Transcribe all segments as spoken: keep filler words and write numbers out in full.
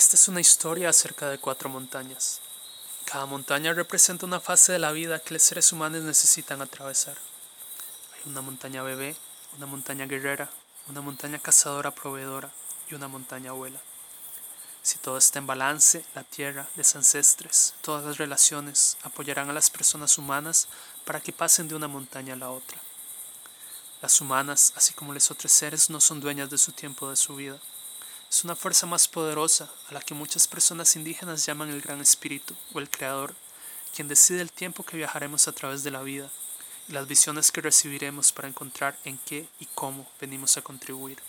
Esta es una historia acerca de cuatro montañas. Cada montaña representa una fase de la vida que los seres humanos necesitan atravesar. Hay una montaña bebé, una montaña guerrera, una montaña cazadora proveedora y una montaña abuela. Si todo está en balance, la tierra, los ancestres, todas las relaciones apoyarán a las personas humanas para que pasen de una montaña a la otra. Las humanas, así como los otros seres, no son dueñas de su tiempo o de su vida. Es una fuerza más poderosa a la que muchas personas indígenas llaman el Gran Espíritu o el Creador, quien decide el tiempo que viajaremos a través de la vida y las visiones que recibiremos para encontrar en qué y cómo venimos a contribuir.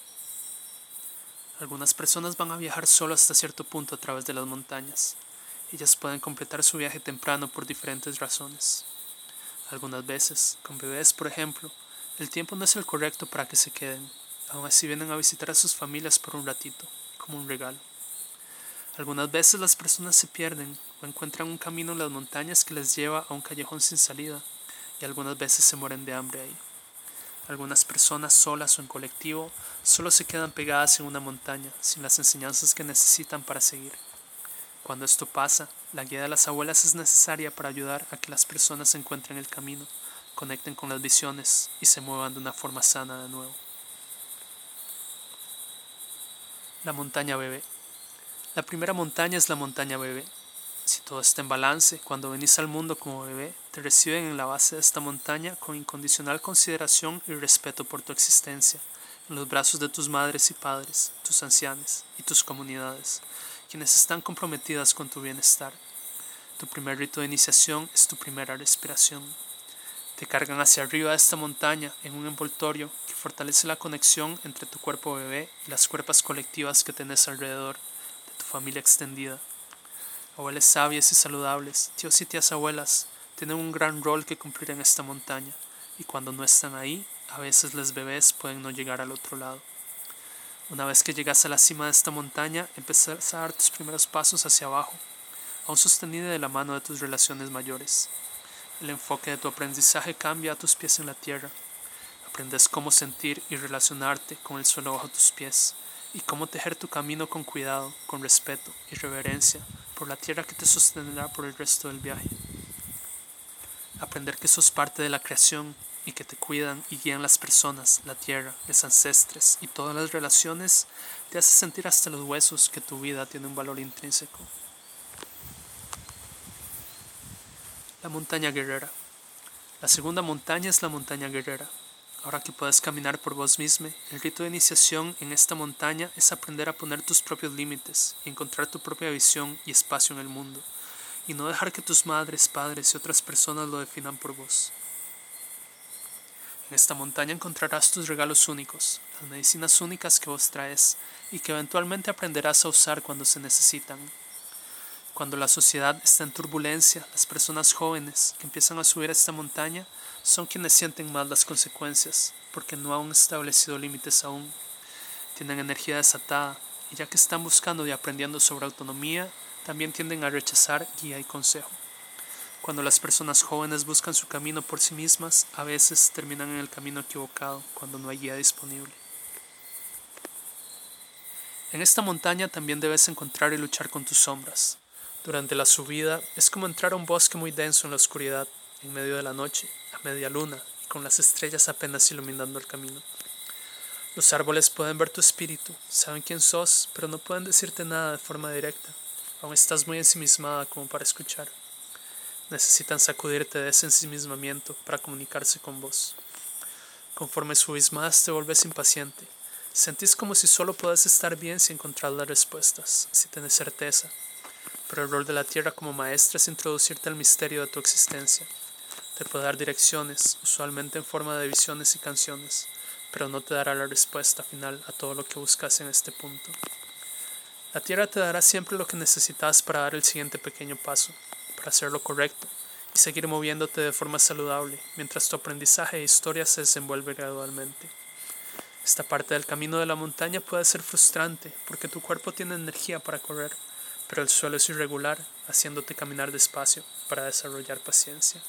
Algunas personas van a viajar solo hasta cierto punto a través de las montañas. Ellas pueden completar su viaje temprano por diferentes razones. Algunas veces, con bebés por ejemplo, el tiempo no es el correcto para que se queden. Aún así vienen a visitar a sus familias por un ratito, como un regalo. Algunas veces las personas se pierden o encuentran un camino en las montañas que les lleva a un callejón sin salida, y algunas veces se mueren de hambre ahí. Algunas personas solas o en colectivo solo se quedan pegadas en una montaña, sin las enseñanzas que necesitan para seguir. Cuando esto pasa, la guía de las abuelas es necesaria para ayudar a que las personas encuentren el camino, conecten con las visiones y se muevan de una forma sana de nuevo. La montaña bebé. La primera montaña es la montaña bebé. Si todo está en balance, cuando venís al mundo como bebé, te reciben en la base de esta montaña con incondicional consideración y respeto por tu existencia, en los brazos de tus madres y padres, tus ancianos y tus comunidades, quienes están comprometidas con tu bienestar. Tu primer rito de iniciación es tu primera respiración. Te cargan hacia arriba de esta montaña en un envoltorio que fortalece la conexión entre tu cuerpo bebé y las cuerpas colectivas que tenés alrededor de tu familia extendida. Abuelas sabias y saludables, tíos y tías abuelas, tienen un gran rol que cumplir en esta montaña, y cuando no están ahí, a veces los bebés pueden no llegar al otro lado. Una vez que llegas a la cima de esta montaña, empezarás a dar tus primeros pasos hacia abajo, aún sostenido de la mano de tus relaciones mayores. El enfoque de tu aprendizaje cambia a tus pies en la tierra. Aprendes cómo sentir y relacionarte con el suelo bajo tus pies y cómo tejer tu camino con cuidado, con respeto y reverencia por la tierra que te sostendrá por el resto del viaje. Aprender que sos parte de la creación y que te cuidan y guían las personas, la tierra, los ancestres y todas las relaciones te hace sentir hasta los huesos que tu vida tiene un valor intrínseco. La montaña guerrera. La segunda montaña es la montaña guerrera. Ahora que puedes caminar por vos mismo, el rito de iniciación en esta montaña es aprender a poner tus propios límites y encontrar tu propia visión y espacio en el mundo, y no dejar que tus madres, padres y otras personas lo definan por vos. En esta montaña encontrarás tus regalos únicos, las medicinas únicas que vos traes y que eventualmente aprenderás a usar cuando se necesitan. Cuando la sociedad está en turbulencia, las personas jóvenes que empiezan a subir a esta montaña son quienes sienten más las consecuencias, porque no han establecido límites aún. Tienen energía desatada, y ya que están buscando y aprendiendo sobre autonomía, también tienden a rechazar guía y consejo. Cuando las personas jóvenes buscan su camino por sí mismas, a veces terminan en el camino equivocado, cuando no hay guía disponible. En esta montaña también debes encontrar y luchar con tus sombras. Durante la subida es como entrar a un bosque muy denso en la oscuridad, en medio de la noche, a media luna, y con las estrellas apenas iluminando el camino. Los árboles pueden ver tu espíritu, saben quién sos, pero no pueden decirte nada de forma directa. Aún estás muy ensimismada como para escuchar. Necesitan sacudirte de ese ensimismamiento para comunicarse con vos. Conforme subís más te vuelves impaciente. Sentís como si solo puedes estar bien si encontrás las respuestas, si tenés certeza. Pero el rol de la tierra como maestra es introducirte al misterio de tu existencia. Te puede dar direcciones, usualmente en forma de visiones y canciones, pero no te dará la respuesta final a todo lo que buscas en este punto. La tierra te dará siempre lo que necesitas para dar el siguiente pequeño paso, para hacer lo correcto y seguir moviéndote de forma saludable, mientras tu aprendizaje e historia se desenvuelve gradualmente. Esta parte del camino de la montaña puede ser frustrante porque tu cuerpo tiene energía para correr, pero el suelo es irregular, haciéndote caminar despacio para desarrollar paciencia.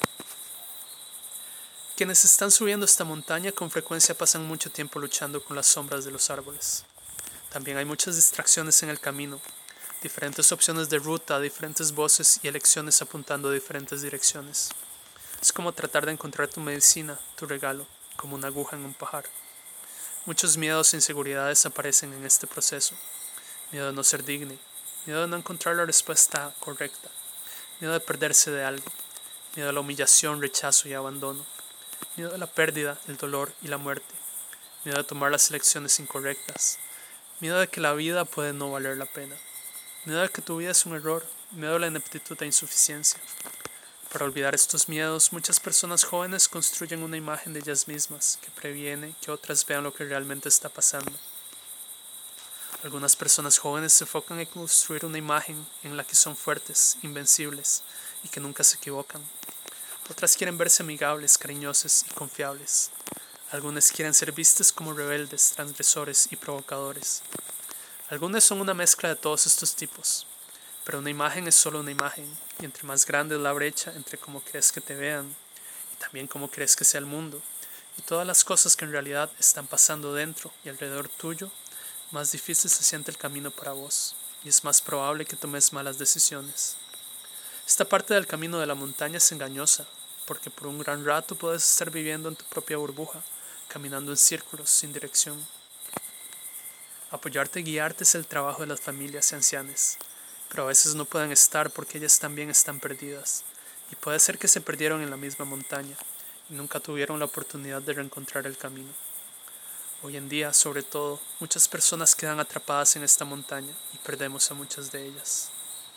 Quienes están subiendo esta montaña con frecuencia pasan mucho tiempo luchando con las sombras de los árboles. También hay muchas distracciones en el camino, diferentes opciones de ruta, diferentes voces y elecciones apuntando a diferentes direcciones. Es como tratar de encontrar tu medicina, tu regalo, como una aguja en un pajar. Muchos miedos e inseguridades aparecen en este proceso. Miedo de no ser digno, miedo de no encontrar la respuesta correcta, miedo de perderse de algo, miedo a la humillación, rechazo y abandono, miedo a la pérdida, el dolor y la muerte, miedo a tomar las elecciones incorrectas, miedo de que la vida puede no valer la pena, miedo de que tu vida es un error, miedo a la ineptitud e insuficiencia. Para olvidar estos miedos, muchas personas jóvenes construyen una imagen de ellas mismas que previene que otras vean lo que realmente está pasando. Algunas personas jóvenes se enfocan en construir una imagen en la que son fuertes, invencibles y que nunca se equivocan. Otras quieren verse amigables, cariñosas y confiables. Algunas quieren ser vistas como rebeldes, transgresores y provocadores. Algunas son una mezcla de todos estos tipos, pero una imagen es solo una imagen, y entre más grande es la brecha entre cómo crees que te vean y también cómo crees que sea el mundo, y todas las cosas que en realidad están pasando dentro y alrededor tuyo, más difícil se siente el camino para vos, y es más probable que tomes malas decisiones. Esta parte del camino de la montaña es engañosa, porque por un gran rato puedes estar viviendo en tu propia burbuja, caminando en círculos sin dirección. Apoyarte y guiarte es el trabajo de las familias y ancianas, pero a veces no pueden estar porque ellas también están perdidas, y puede ser que se perdieron en la misma montaña, y nunca tuvieron la oportunidad de reencontrar el camino. Hoy en día, sobre todo, muchas personas quedan atrapadas en esta montaña y perdemos a muchas de ellas.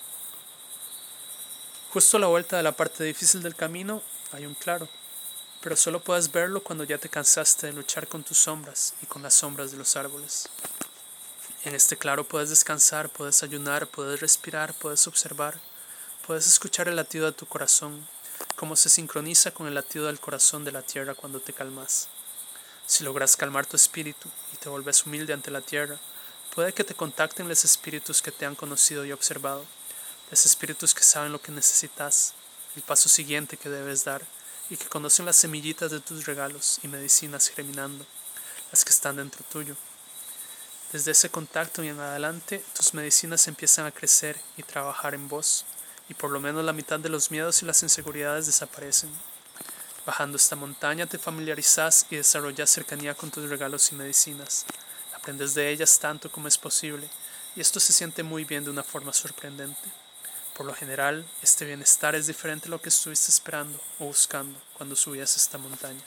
Justo a la vuelta de la parte difícil del camino hay un claro, pero solo puedes verlo cuando ya te cansaste de luchar con tus sombras y con las sombras de los árboles. En este claro puedes descansar, puedes ayunar, puedes respirar, puedes observar, puedes escuchar el latido de tu corazón, cómo se sincroniza con el latido del corazón de la tierra cuando te calmas. Si logras calmar tu espíritu y te vuelves humilde ante la tierra, puede que te contacten los espíritus que te han conocido y observado, los espíritus que saben lo que necesitas, el paso siguiente que debes dar y que conocen las semillitas de tus regalos y medicinas germinando, las que están dentro tuyo. Desde ese contacto y en adelante, tus medicinas empiezan a crecer y trabajar en vos, y por lo menos la mitad de los miedos y las inseguridades desaparecen. Bajando esta montaña te familiarizas y desarrollas cercanía con tus regalos y medicinas. Aprendes de ellas tanto como es posible, y esto se siente muy bien de una forma sorprendente. Por lo general, este bienestar es diferente a lo que estuviste esperando o buscando cuando subías esta montaña.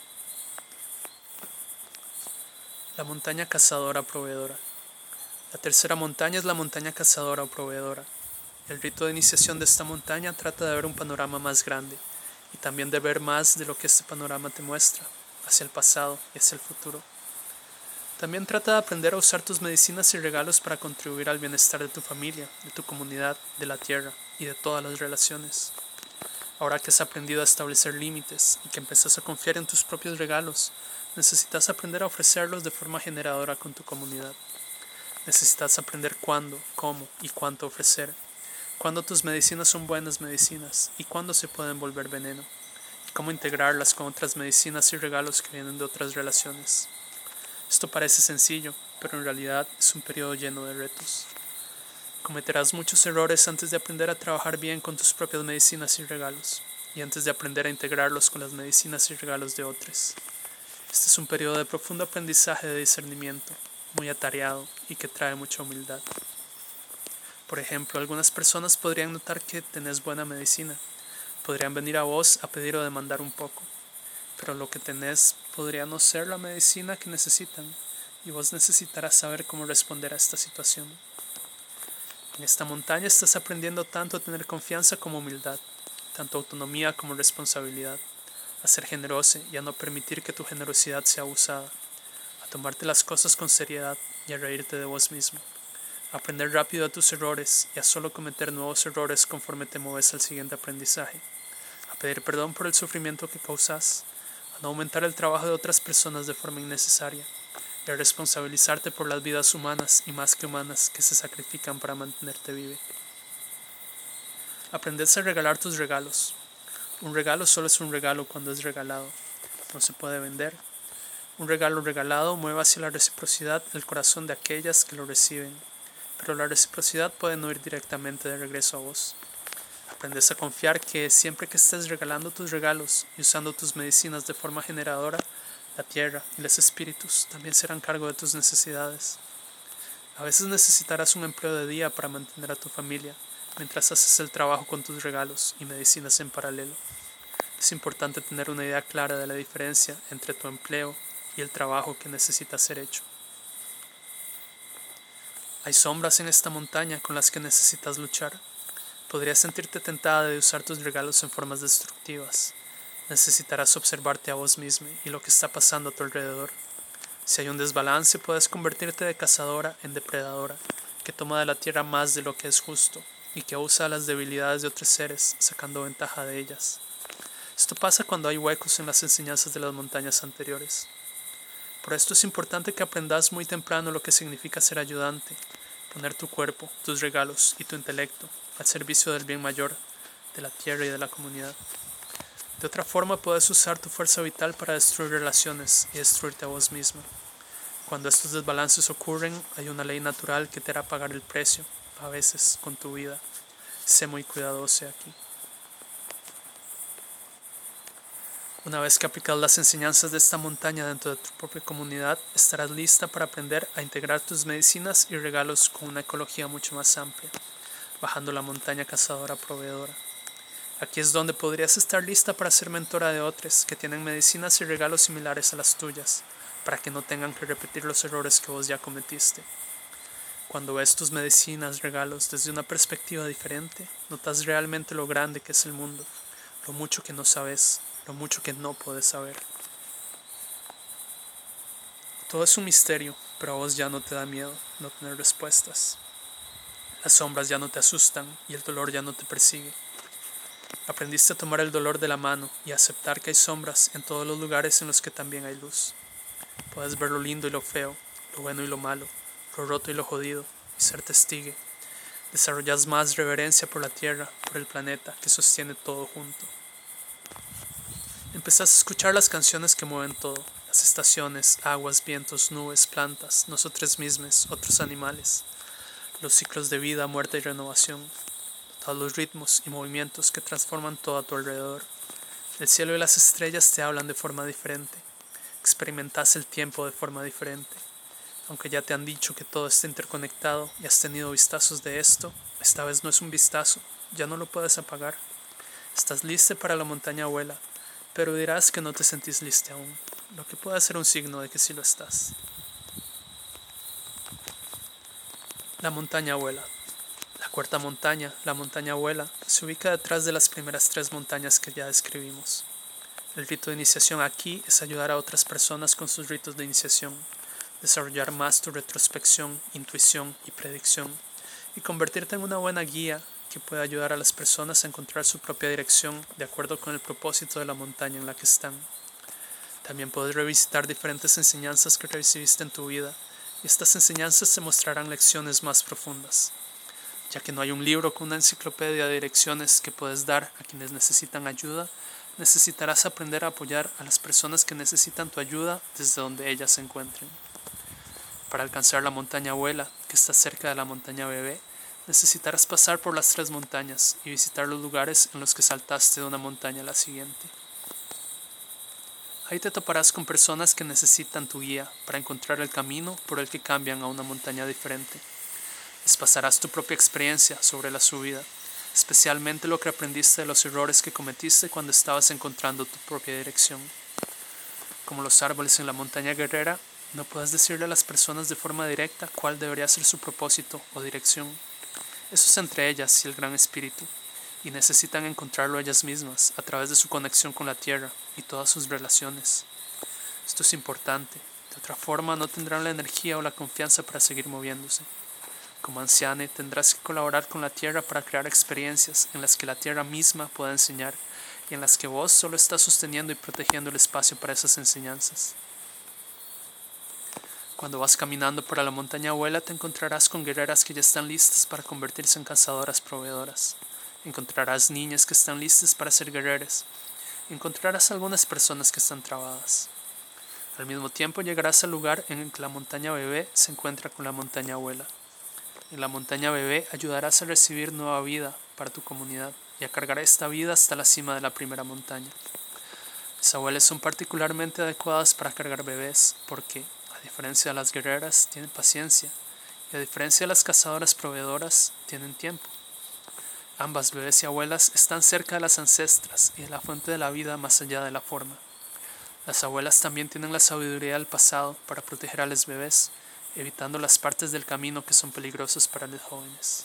La montaña cazadora proveedora. La tercera montaña es la montaña cazadora o proveedora. El rito de iniciación de esta montaña trata de ver un panorama más grande y también de ver más de lo que este panorama te muestra, hacia el pasado y hacia el futuro. También trata de aprender a usar tus medicinas y regalos para contribuir al bienestar de tu familia, de tu comunidad, de la tierra y de todas las relaciones. Ahora que has aprendido a establecer límites y que empezás a confiar en tus propios regalos, necesitas aprender a ofrecerlos de forma generadora con tu comunidad. Necesitas aprender cuándo, cómo y cuánto ofrecer, cuándo tus medicinas son buenas medicinas y cuándo se pueden volver veneno, y cómo integrarlas con otras medicinas y regalos que vienen de otras relaciones. Esto parece sencillo, pero en realidad es un periodo lleno de retos. Cometerás muchos errores antes de aprender a trabajar bien con tus propias medicinas y regalos, y antes de aprender a integrarlos con las medicinas y regalos de otros. Este es un periodo de profundo aprendizaje de discernimiento, muy atareado y que trae mucha humildad. Por ejemplo, algunas personas podrían notar que tenés buena medicina, podrían venir a vos a pedir o demandar un poco, pero lo que tenés podría no ser la medicina que necesitan, y vos necesitarás saber cómo responder a esta situación. En esta montaña estás aprendiendo tanto a tener confianza como humildad, tanto autonomía como responsabilidad, a ser generoso y a no permitir que tu generosidad sea abusada, a tomarte las cosas con seriedad y a reírte de vos mismo, a aprender rápido a tus errores y a solo cometer nuevos errores conforme te mueves al siguiente aprendizaje, a pedir perdón por el sufrimiento que causas, a no aumentar el trabajo de otras personas de forma innecesaria, y a responsabilizarte por las vidas humanas y más que humanas que se sacrifican para mantenerte vivo. Aprendes a regalar tus regalos. Un regalo solo es un regalo cuando es regalado. No se puede vender. Un regalo regalado mueve hacia la reciprocidad el corazón de aquellas que lo reciben, pero la reciprocidad puede no ir directamente de regreso a vos. Aprendes a confiar que siempre que estés regalando tus regalos y usando tus medicinas de forma generadora, la tierra y los espíritus también serán cargo de tus necesidades. A veces necesitarás un empleo de día para mantener a tu familia, mientras haces el trabajo con tus regalos y medicinas en paralelo. Es importante tener una idea clara de la diferencia entre tu empleo y el trabajo que necesita ser hecho. Hay sombras en esta montaña con las que necesitas luchar. Podrías sentirte tentada de usar tus regalos en formas destructivas. Necesitarás observarte a vos mismo y lo que está pasando a tu alrededor. Si hay un desbalance, puedes convertirte de cazadora en depredadora, que toma de la tierra más de lo que es justo y que usa las debilidades de otros seres, sacando ventaja de ellas. Esto pasa cuando hay huecos en las enseñanzas de las montañas anteriores. Por esto es importante que aprendas muy temprano lo que significa ser ayudante, poner tu cuerpo, tus regalos y tu intelecto al servicio del bien mayor, de la tierra y de la comunidad. De otra forma, puedes usar tu fuerza vital para destruir relaciones y destruirte a vos mismo. Cuando estos desbalances ocurren, hay una ley natural que te hará pagar el precio, a veces con tu vida. Sé muy cuidadoso aquí. Una vez que aplicas las enseñanzas de esta montaña dentro de tu propia comunidad, estarás lista para aprender a integrar tus medicinas y regalos con una ecología mucho más amplia, bajando la montaña cazadora proveedora. Aquí es donde podrías estar lista para ser mentora de otros que tienen medicinas y regalos similares a las tuyas, para que no tengan que repetir los errores que vos ya cometiste. Cuando ves tus medicinas, regalos desde una perspectiva diferente, notas realmente lo grande que es el mundo, lo mucho que no sabes, lo mucho que no puedes saber. Todo es un misterio, pero a vos ya no te da miedo no tener respuestas. Las sombras ya no te asustan y el dolor ya no te persigue. Aprendiste a tomar el dolor de la mano y a aceptar que hay sombras en todos los lugares en los que también hay luz. Puedes ver lo lindo y lo feo, lo bueno y lo malo, lo roto y lo jodido, y ser testigo. Desarrollas más reverencia por la tierra, por el planeta que sostiene todo junto. Empezás a escuchar las canciones que mueven todo, las estaciones, aguas, vientos, nubes, plantas, nosotros mismos, otros animales, los ciclos de vida, muerte y renovación, todos los ritmos y movimientos que transforman todo a tu alrededor. El cielo y las estrellas te hablan de forma diferente, experimentas el tiempo de forma diferente. Aunque ya te han dicho que todo está interconectado y has tenido vistazos de esto, esta vez no es un vistazo, ya no lo puedes apagar. Estás lista para la montaña abuela, pero dirás que no te sentís lista aún, lo que puede ser un signo de que sí lo estás. La montaña abuela. La cuarta montaña, la montaña abuela, se ubica detrás de las primeras tres montañas que ya describimos. El rito de iniciación aquí es ayudar a otras personas con sus ritos de iniciación, desarrollar más tu retrospección, intuición y predicción, y convertirte en una buena guía que puede ayudar a las personas a encontrar su propia dirección de acuerdo con el propósito de la montaña en la que están. También puedes revisitar diferentes enseñanzas que recibiste en tu vida, y estas enseñanzas te mostrarán lecciones más profundas. Ya que no hay un libro con una enciclopedia de direcciones que puedes dar a quienes necesitan ayuda, necesitarás aprender a apoyar a las personas que necesitan tu ayuda desde donde ellas se encuentren. Para alcanzar la montaña abuela, que está cerca de la montaña bebé, necesitarás pasar por las tres montañas y visitar los lugares en los que saltaste de una montaña a la siguiente. Ahí te toparás con personas que necesitan tu guía para encontrar el camino por el que cambian a una montaña diferente. Les pasarás tu propia experiencia sobre la subida, especialmente lo que aprendiste de los errores que cometiste cuando estabas encontrando tu propia dirección. Como los árboles en la montaña guerrera, no puedes decirle a las personas de forma directa cuál debería ser su propósito o dirección. Eso es entre ellas y el Gran Espíritu, y necesitan encontrarlo ellas mismas a través de su conexión con la tierra y todas sus relaciones. Esto es importante, de otra forma no tendrán la energía o la confianza para seguir moviéndose. Como anciane tendrás que colaborar con la tierra para crear experiencias en las que la tierra misma pueda enseñar y en las que vos solo estás sosteniendo y protegiendo el espacio para esas enseñanzas. Cuando vas caminando por la montaña abuela te encontrarás con guerreras que ya están listas para convertirse en cazadoras proveedoras. Encontrarás niñas que están listas para ser guerreras. Encontrarás algunas personas que están trabadas. Al mismo tiempo llegarás al lugar en el que la montaña bebé se encuentra con la montaña abuela. En la montaña bebé ayudarás a recibir nueva vida para tu comunidad y a cargar esta vida hasta la cima de la primera montaña. Las abuelas son particularmente adecuadas para cargar bebés porque, a diferencia de las guerreras, tienen paciencia y a diferencia de las cazadoras proveedoras, tienen tiempo. Ambas, bebés y abuelas, están cerca de las ancestras y de la fuente de la vida más allá de la forma. Las abuelas también tienen la sabiduría del pasado para proteger a los bebés, evitando las partes del camino que son peligrosas para los jóvenes.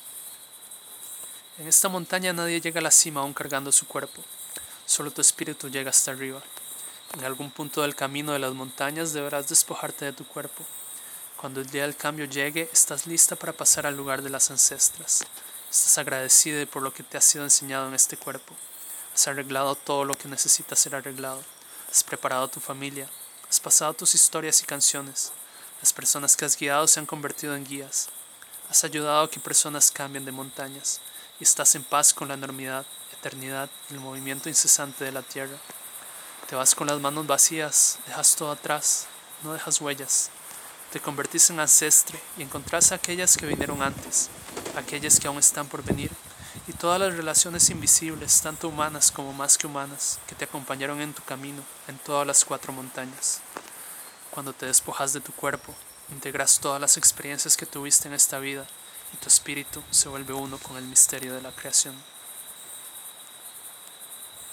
En esta montaña nadie llega a la cima aún cargando su cuerpo, solo tu espíritu llega hasta arriba. En algún punto del camino de las montañas deberás despojarte de tu cuerpo. Cuando el día del cambio llegue, estás lista para pasar al lugar de las ancestras. Estás agradecida por lo que te ha sido enseñado en este cuerpo. Has arreglado todo lo que necesita ser arreglado. Has preparado a tu familia. Has pasado tus historias y canciones. Las personas que has guiado se han convertido en guías. Has ayudado a que personas cambien de montañas. Y estás en paz con la enormidad, eternidad y el movimiento incesante de la tierra. Te vas con las manos vacías, dejas todo atrás, no dejas huellas. Te convertís en ancestre y encontrás a aquellas que vinieron antes, aquellas que aún están por venir, y todas las relaciones invisibles, tanto humanas como más que humanas, que te acompañaron en tu camino, en todas las cuatro montañas. Cuando te despojas de tu cuerpo, integras todas las experiencias que tuviste en esta vida, y tu espíritu se vuelve uno con el misterio de la creación.